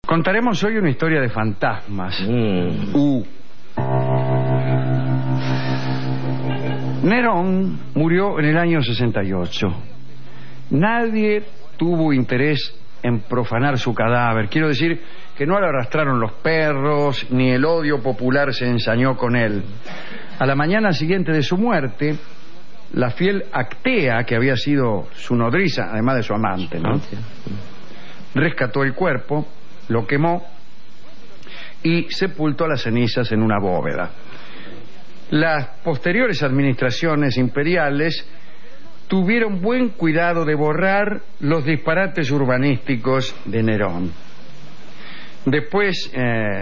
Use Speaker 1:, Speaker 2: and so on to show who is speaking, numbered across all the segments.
Speaker 1: Contaremos hoy una historia de fantasmas. Nerón murió en el año 68. Nadie tuvo interés en profanar su cadáver. Quiero decir que no lo arrastraron los perros, ni el odio popular se ensañó con él. A la mañana siguiente de su muerte, la fiel Actea, que había sido su nodriza, además de su amante, ¿no?, rescató el cuerpo, lo quemó y sepultó las cenizas en una bóveda. Las posteriores administraciones imperiales tuvieron buen cuidado de borrar los disparates urbanísticos de Nerón. Después,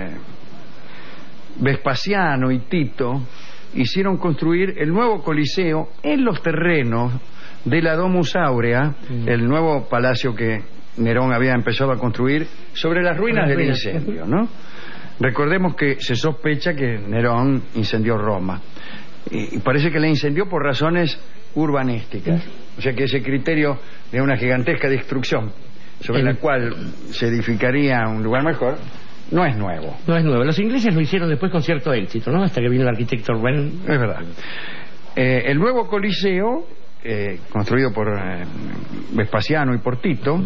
Speaker 1: Vespasiano y Tito hicieron construir el nuevo Coliseo en los terrenos de la Domus Aurea, el nuevo palacio que Nerón había empezado a construir sobre las ruinas del incendio, ¿no? Recordemos que se sospecha que Nerón incendió Roma. Y parece que la incendió por razones urbanísticas. O sea que ese criterio de una gigantesca destrucción sobre la cual se edificaría un lugar mejor no es nuevo.
Speaker 2: No es nuevo. Los ingleses lo hicieron después con cierto éxito, ¿no? Hasta que vino el arquitecto Wren.
Speaker 1: Es verdad. El nuevo Coliseo, construido por Vespasiano y por Tito,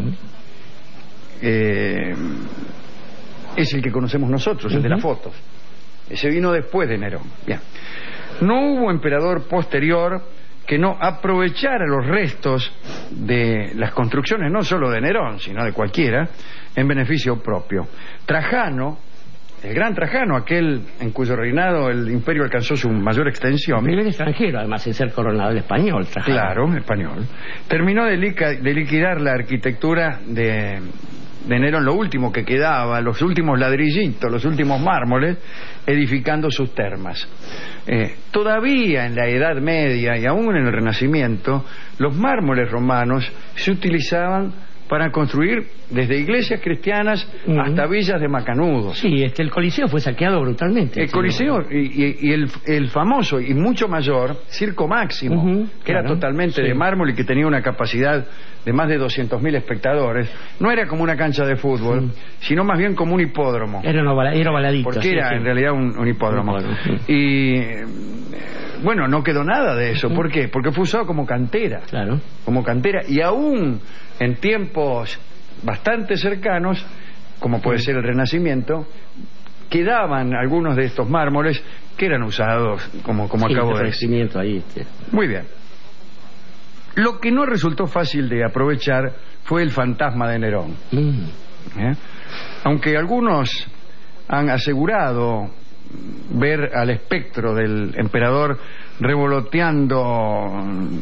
Speaker 1: es el que conocemos nosotros, el de las fotos. Ese vino después de Nerón. Bien. No hubo emperador posterior que no aprovechara los restos de las construcciones, no solo de Nerón, sino de cualquiera, en beneficio propio. Trajano, el gran Trajano, aquel en cuyo reinado el imperio alcanzó su mayor extensión.
Speaker 2: El extranjero, además de ser coronado, el español, Trajano.
Speaker 1: Claro, español. Terminó de liquidar la arquitectura de Nerón, lo último que quedaba, los últimos ladrillitos, los últimos mármoles, edificando sus termas. Todavía en la Edad Media y aún en el Renacimiento, los mármoles romanos se utilizaban para construir desde iglesias cristianas hasta villas de macanudos.
Speaker 2: Sí, el Coliseo fue saqueado brutalmente.
Speaker 1: El Coliseo y el famoso y mucho mayor Circo Máximo, que era totalmente de mármol y que tenía una capacidad de más de 200.000 espectadores, no era como una cancha de fútbol, sino más bien como un hipódromo.
Speaker 2: Era ovaladito.
Speaker 1: Porque era en realidad un hipódromo. Y bueno, no quedó nada de eso. ¿Por qué? Porque fue usado como cantera.
Speaker 2: Claro.
Speaker 1: Como cantera. Y aún en tiempos bastante cercanos, como puede ser el Renacimiento, quedaban algunos de estos mármoles que eran usados como acabo de decir.
Speaker 2: Ahí,
Speaker 1: Muy bien. Lo que no resultó fácil de aprovechar fue el fantasma de Nerón. Aunque algunos han asegurado ver al espectro del emperador revoloteando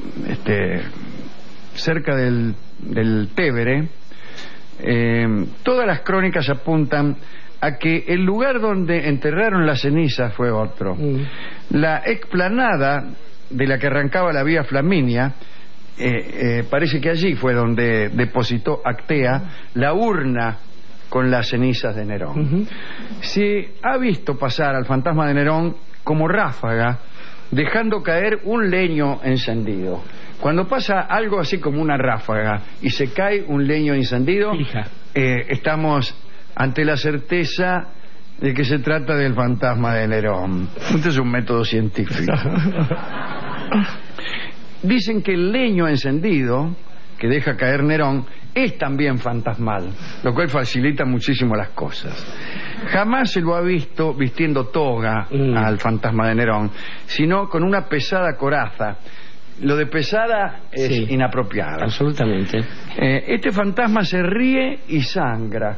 Speaker 1: cerca del Tévere, todas las crónicas apuntan a que el lugar donde enterraron las cenizas fue otro. La explanada de la que arrancaba la vía Flaminia, parece que allí fue donde depositó Actea la urna con las cenizas de Nerón. Se ha visto pasar al fantasma de Nerón como ráfaga, dejando caer un leño encendido. Cuando pasa algo así como una ráfaga y se cae un leño encendido, estamos ante la certeza de que se trata del fantasma de Nerón. Este es un método científico. Dicen que el leño encendido que deja caer Nerón es también fantasmal, lo cual facilita muchísimo las cosas. Jamás se lo ha visto vistiendo toga al fantasma de Nerón, sino con una pesada coraza. Lo de pesada es inapropiado.
Speaker 2: Absolutamente.
Speaker 1: Este fantasma se ríe y sangra.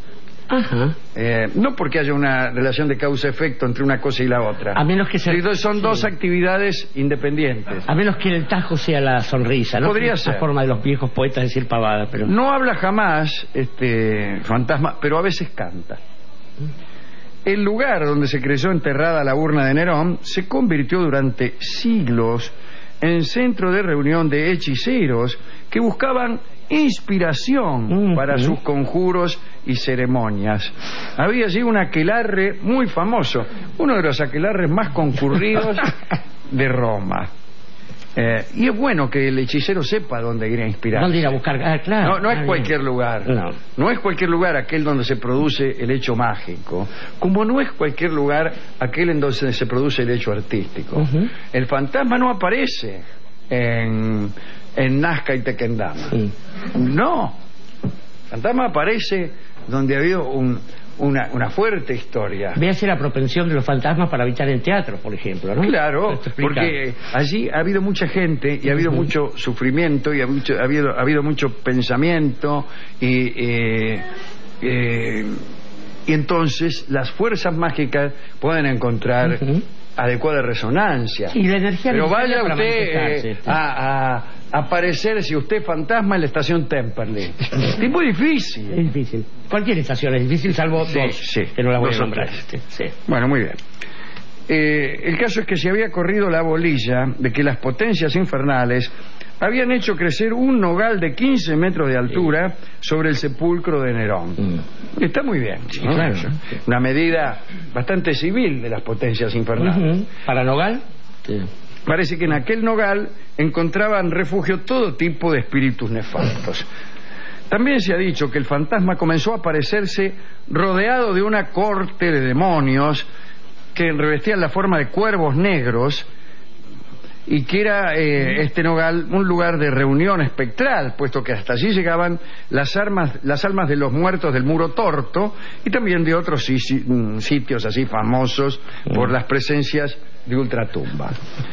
Speaker 1: No porque haya una relación de causa-efecto entre una cosa y la otra.
Speaker 2: A menos que
Speaker 1: son dos actividades independientes.
Speaker 2: A menos que el tajo sea la sonrisa, ¿no?
Speaker 1: Podría ser.
Speaker 2: La forma de los viejos poetas de decir pavada, pero
Speaker 1: no habla jamás este fantasma, pero a veces canta. El lugar donde se creyó enterrada la urna de Nerón se convirtió durante siglos en centro de reunión de hechiceros que buscaban inspiración para sus conjuros y ceremonias. Había allí un aquelarre muy famoso, uno de los aquelarres más concurridos de Roma. Y es bueno que el hechicero sepa dónde ir a inspirar.
Speaker 2: ¿Dónde ir a buscar? Claro.
Speaker 1: No es cualquier lugar. No es cualquier lugar aquel donde se produce el hecho mágico, como no es cualquier lugar aquel en donde se produce el hecho artístico. El fantasma no aparece en Nazca y Tequendama. No. El fantasma aparece donde ha habido una fuerte historia.
Speaker 2: Véase la propensión de los fantasmas para habitar en teatro, por ejemplo, ¿no?
Speaker 1: Claro, porque allí ha habido mucha gente y ha habido mucho sufrimiento y ha habido mucho pensamiento y entonces las fuerzas mágicas pueden encontrar adecuada resonancia.
Speaker 2: Y la energía.
Speaker 1: Pero vaya usted a aparecer, si usted es fantasma, en la estación Temperley. Es muy difícil.
Speaker 2: Es difícil. Cualquier estación es difícil, salvo dos, que no la voy a nombrar.
Speaker 1: Bueno, muy bien. El caso es que se había corrido la bolilla de que las potencias infernales habían hecho crecer un nogal de 15 metros de altura sobre el sepulcro de Nerón. Está muy bien, ¿no?
Speaker 2: Claro.
Speaker 1: Una medida bastante civil de las potencias infernales.
Speaker 2: ¿Para nogal?
Speaker 1: Sí. Parece que en aquel nogal encontraban refugio todo tipo de espíritus nefastos. También se ha dicho que el fantasma comenzó a aparecerse rodeado de una corte de demonios que revestían la forma de cuervos negros, y que era este nogal un lugar de reunión espectral, puesto que hasta allí llegaban las almas de los muertos del Muro Torto y también de otros sitios así famosos por las presencias de ultratumba.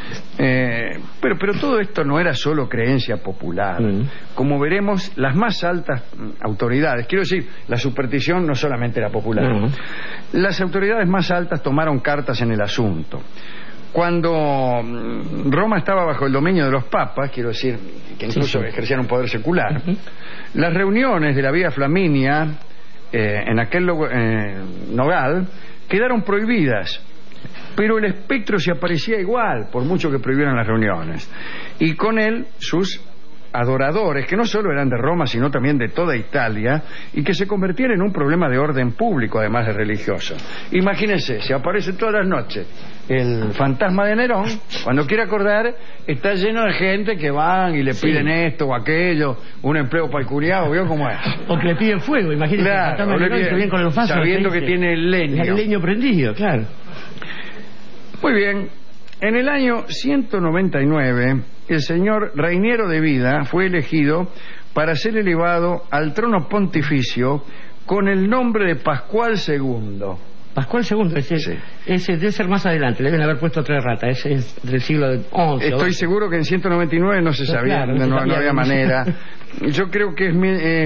Speaker 1: Pero todo esto no era solo creencia popular. Como veremos, las más altas autoridades, quiero decir, la superstición no solamente era popular, las autoridades más altas tomaron cartas en el asunto. Cuando Roma estaba bajo el dominio de los papas, quiero decir, que incluso ejercían un poder secular, las reuniones de la Vía Flaminia en aquel nogal quedaron prohibidas, pero el espectro se aparecía igual, por mucho que prohibieran las reuniones, y con él sus adoradores, que no solo eran de Roma, sino también de toda Italia, y que se convertían en un problema de orden público, además de religioso. Imagínense, se aparece todas las noches el fantasma de Nerón, cuando quiere acordar, está lleno de gente que van y le piden esto o aquello, un empleo para el curiado, ¿vio cómo es?
Speaker 2: O que le piden fuego, imagínense,
Speaker 1: claro,
Speaker 2: el fantasma de Nerón, con los vasos,
Speaker 1: sabiendo que tiene el leño.
Speaker 2: El leño prendido, claro.
Speaker 1: Muy bien. En el año 199, el señor Reiniero de Vida fue elegido para ser elevado al trono pontificio con el nombre de Pascual II.
Speaker 2: Pascual II, ese debe ser más adelante, le deben haber puesto tres ratas, ese es del siglo XI.
Speaker 1: Estoy seguro que en 199 no se sabía,
Speaker 2: claro,
Speaker 1: no había manera. Yo creo que es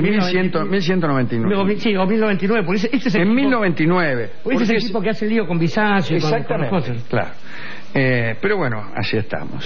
Speaker 1: 1199.
Speaker 2: Sí, o 1099, porque este es el
Speaker 1: en 1099.
Speaker 2: Este es el tipo que hace el lío con Bizancio.
Speaker 1: Exactamente,
Speaker 2: con las cosas.
Speaker 1: Claro. Pero bueno, así estamos.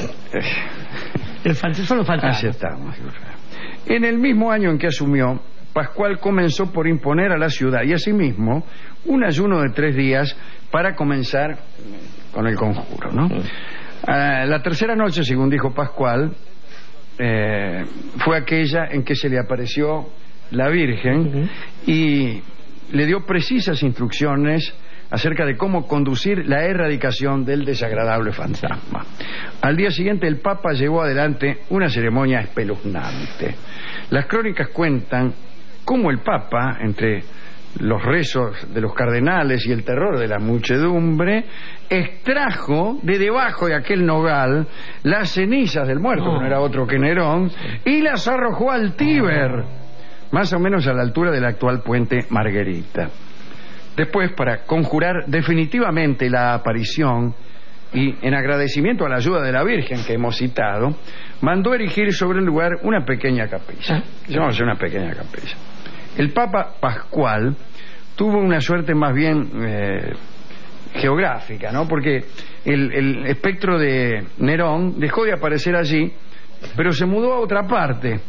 Speaker 2: Solo falta.
Speaker 1: Así estamos. En el mismo año en que asumió, Pascual comenzó por imponer a la ciudad y asimismo un ayuno de 3 días para comenzar con el conjuro, ¿no? La tercera noche, según dijo Pascual, fue aquella en que se le apareció la Virgen y le dio precisas instrucciones acerca de cómo conducir la erradicación del desagradable fantasma. Al día siguiente el Papa llevó adelante una ceremonia espeluznante. Las crónicas cuentan cómo el Papa, entre los rezos de los cardenales y el terror de la muchedumbre, extrajo de debajo de aquel nogal las cenizas del muerto, que no era otro que Nerón, y las arrojó al Tíber, más o menos a la altura del actual puente Margherita. Después, para conjurar definitivamente la aparición y en agradecimiento a la ayuda de la Virgen que hemos citado, mandó erigir sobre el lugar una pequeña capilla. Llamamos una pequeña capilla. El Papa Pascual tuvo una suerte más bien geográfica, ¿no? Porque el espectro de Nerón dejó de aparecer allí, pero se mudó a otra parte.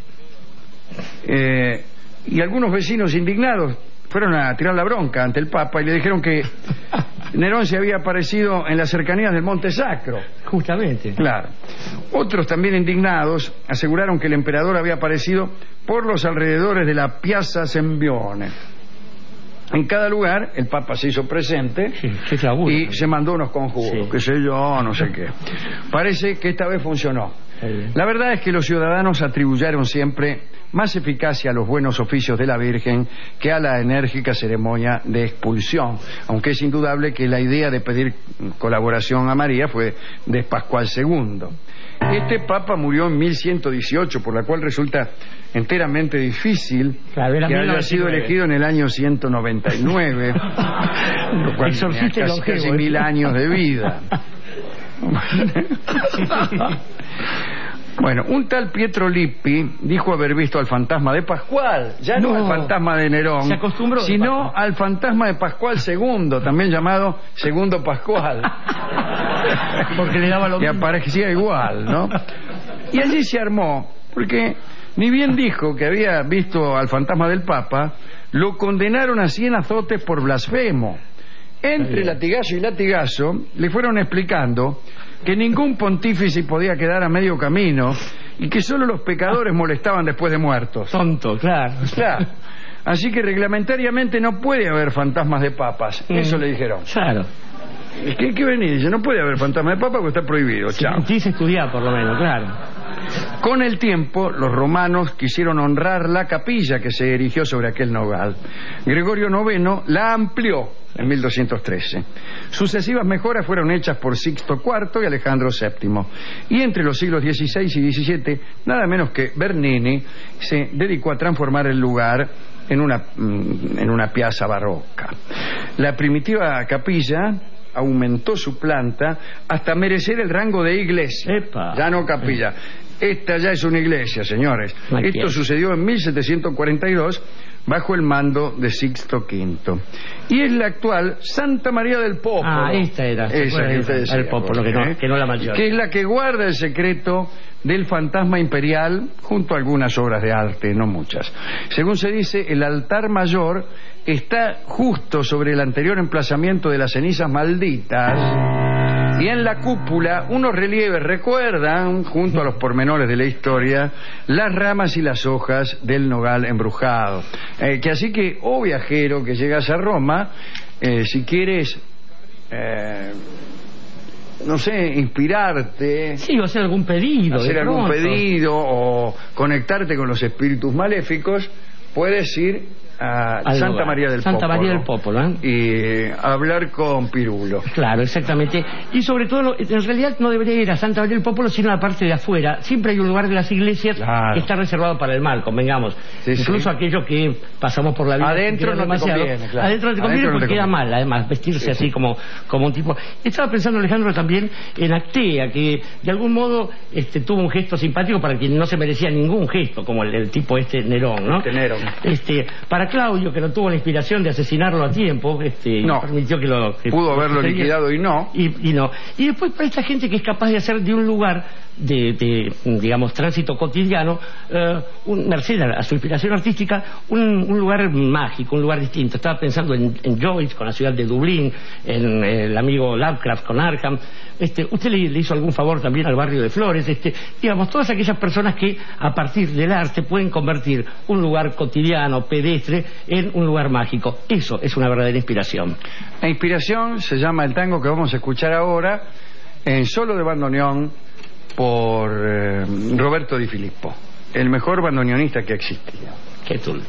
Speaker 1: Y algunos vecinos indignados fueron a tirar la bronca ante el Papa y le dijeron que Nerón se había aparecido en las cercanías del Monte Sacro.
Speaker 2: Justamente.
Speaker 1: Claro. Otros también indignados aseguraron que el emperador había aparecido por los alrededores de la Piazza Sembione. En cada lugar el Papa se hizo presente y se mandó unos conjuros, qué sé yo, no sé qué. Parece que esta vez funcionó. La verdad es que los ciudadanos atribuyeron siempre más eficacia a los buenos oficios de la Virgen que a la enérgica ceremonia de expulsión, aunque es indudable que la idea de pedir colaboración a María fue de Pascual II. Este Papa murió en 1118, por la cual resulta enteramente difícil que haya sido elegido en el año 199, lo cual tenía casi 1000 años de vida. Bueno, un tal Pietro Lippi dijo haber visto al fantasma de Pascual, ya no al fantasma de Nerón, sino al fantasma de Pascual II, también llamado Segundo Pascual,
Speaker 2: porque le daba lo mismo.
Speaker 1: Y aparecía igual, ¿no? Y allí se armó, porque ni bien dijo que había visto al fantasma del Papa, lo condenaron a 100 azotes por blasfemo. Entre latigazo y latigazo le fueron explicando que ningún pontífice podía quedar a medio camino y que solo los pecadores molestaban después de muertos.
Speaker 2: Tonto, claro.
Speaker 1: Así que reglamentariamente no puede haber fantasmas de papas. Eso le dijeron.
Speaker 2: Claro.
Speaker 1: ¿Qué venir? Dice, no puede haber fantasmas de papas porque está prohibido. Chao.
Speaker 2: Quise estudiar por lo menos, claro.
Speaker 1: Con el tiempo, los romanos quisieron honrar la capilla que se erigió sobre aquel nogal. Gregorio IX la amplió en 1213. Sucesivas mejoras fueron hechas por Sixto IV y Alejandro VII. Y entre los siglos XVI y XVII, nada menos que Bernini se dedicó a transformar el lugar en una piazza barroca. La primitiva capilla aumentó su planta hasta merecer el rango de iglesia.
Speaker 2: ¡Epa!
Speaker 1: Ya no capilla. Esta ya es una iglesia, señores. Esto sucedió en 1742 bajo el mando de Sixto V. Y es la actual Santa María del Popolo.
Speaker 2: Esta era.
Speaker 1: Esa que usted decía,
Speaker 2: el Popolo, que no la mayor.
Speaker 1: Que es la que guarda el secreto del fantasma imperial junto a algunas obras de arte, no muchas. Según se dice, el altar mayor está justo sobre el anterior emplazamiento de las cenizas malditas. Y en la cúpula unos relieves recuerdan, junto a los pormenores de la historia, las ramas y las hojas del nogal embrujado. Que así que, viajero que llegas a Roma, si quieres, no sé, inspirarte...
Speaker 2: Sí, o hacer algún pedido.
Speaker 1: Hacer algún pedido o conectarte con los espíritus maléficos, puedes ir a Santa María del Popolo.
Speaker 2: Santa María del Popolo,
Speaker 1: y hablar con Pirulo.
Speaker 2: Claro, exactamente. Y sobre todo, en realidad no debería ir a Santa María del Popolo, sino a la parte de afuera. Siempre hay un lugar de las iglesias que está reservado para el mal, convengamos. Incluso aquello que pasamos por la vida.
Speaker 1: Adentro no te conviene, claro.
Speaker 2: Adentro no te conviene porque queda mal, además, vestirse así como un tipo. Estaba pensando, Alejandro, también en Actea, que de algún modo tuvo un gesto simpático para quien no se merecía ningún gesto, como el tipo Nerón, ¿no?
Speaker 1: Nerón.
Speaker 2: Para Claudio, que no tuvo la inspiración de asesinarlo a tiempo,
Speaker 1: no,
Speaker 2: permitió que
Speaker 1: pudo haberlo liquidado y no.
Speaker 2: Y no. Y después para esta gente que es capaz de hacer de un lugar de digamos, tránsito cotidiano, merced a su inspiración artística, un lugar mágico, un lugar distinto. Estaba pensando en Joyce con la ciudad de Dublín, en el amigo Lovecraft con Arkham. Usted le hizo algún favor también al barrio de Flores, digamos, todas aquellas personas que a partir del arte pueden convertir un lugar cotidiano, pedestre, en un lugar mágico. Eso es una verdadera inspiración.
Speaker 1: La inspiración se llama el tango que vamos a escuchar ahora, en solo de bandoneón, por Roberto Di Filippo, el mejor bandoneonista que existía.
Speaker 2: Qué tul.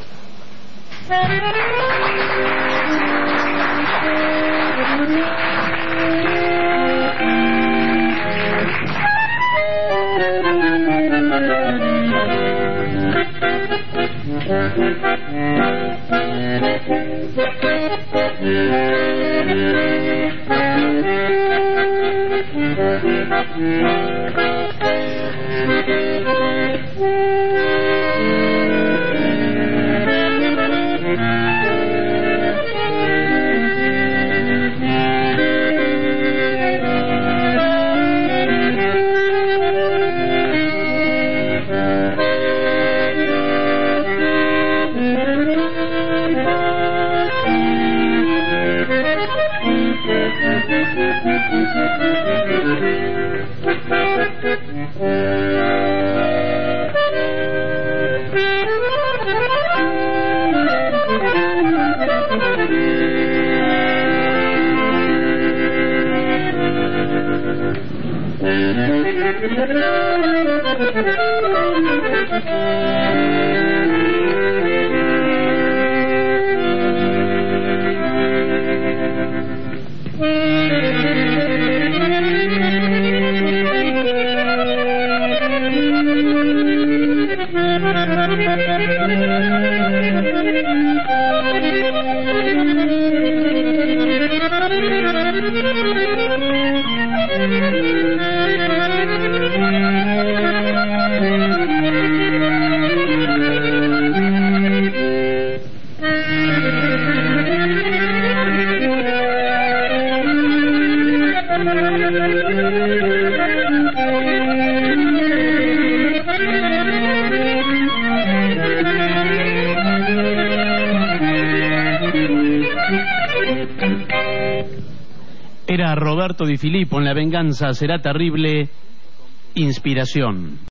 Speaker 3: Era Roberto Di Filippo en La venganza será terrible, inspiración.